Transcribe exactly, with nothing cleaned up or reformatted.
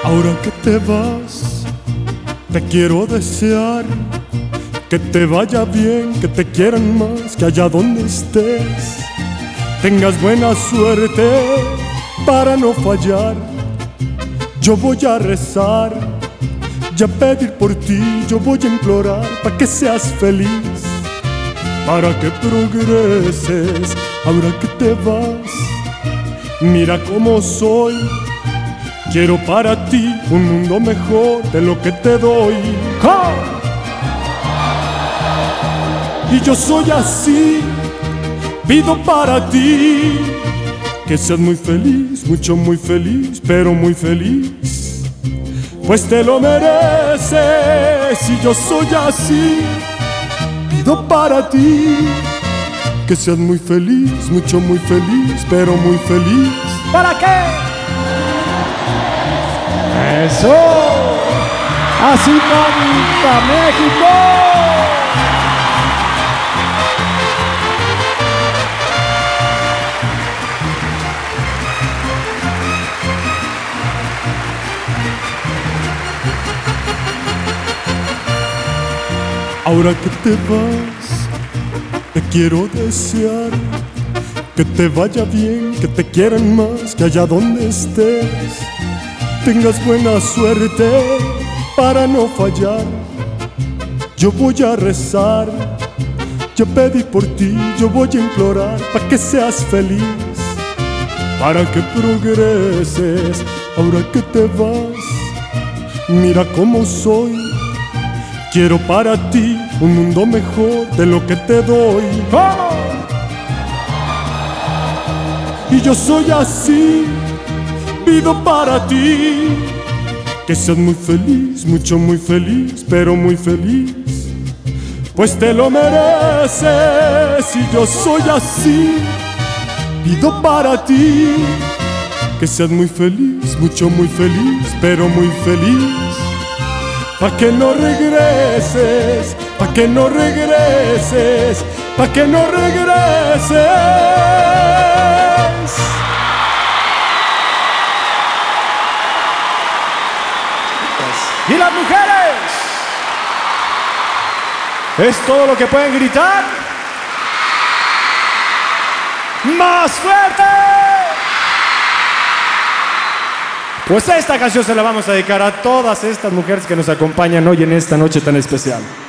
Ahora que te vas, te quiero desear que te vaya bien, que te quieran más, que allá donde estés tengas buena suerte para no fallar. Yo voy a rezar y a pedir por ti, yo voy a implorar para que seas feliz, para que progreses. Ahora que te vas, mira cómo soy. Quiero para ti un mundo mejor de lo que te doy. ¡Ja! Y yo soy así, pido para ti que seas muy feliz, mucho muy feliz, pero muy feliz, pues te lo mereces. Y yo soy así, pido para ti que seas muy feliz, mucho muy feliz, pero muy feliz. ¿Para qué? ¡Eso! ¡Así canta México! Ahora que te vas, te quiero desear que te vaya bien, que te quieran más, que allá donde estés tengas buena suerte para no fallar. Yo voy a rezar, yo pedí por ti, yo voy a implorar para que seas feliz, para que progreses. Ahora que te vas, mira cómo soy. Quiero para ti un mundo mejor de lo que te doy. ¡Oh! Y yo soy así, pido para ti que seas muy feliz, mucho muy feliz, pero muy feliz, pues te lo mereces. Y yo soy así, pido para ti que seas muy feliz, mucho muy feliz, pero muy feliz, pa' que no regreses, pa' que no regreses, pa' que no regreses. ¿Y las mujeres? ¿Es todo lo que pueden gritar? ¡Más fuerte! Pues esta canción se la vamos a dedicar a todas estas mujeres que nos acompañan hoy en esta noche tan especial.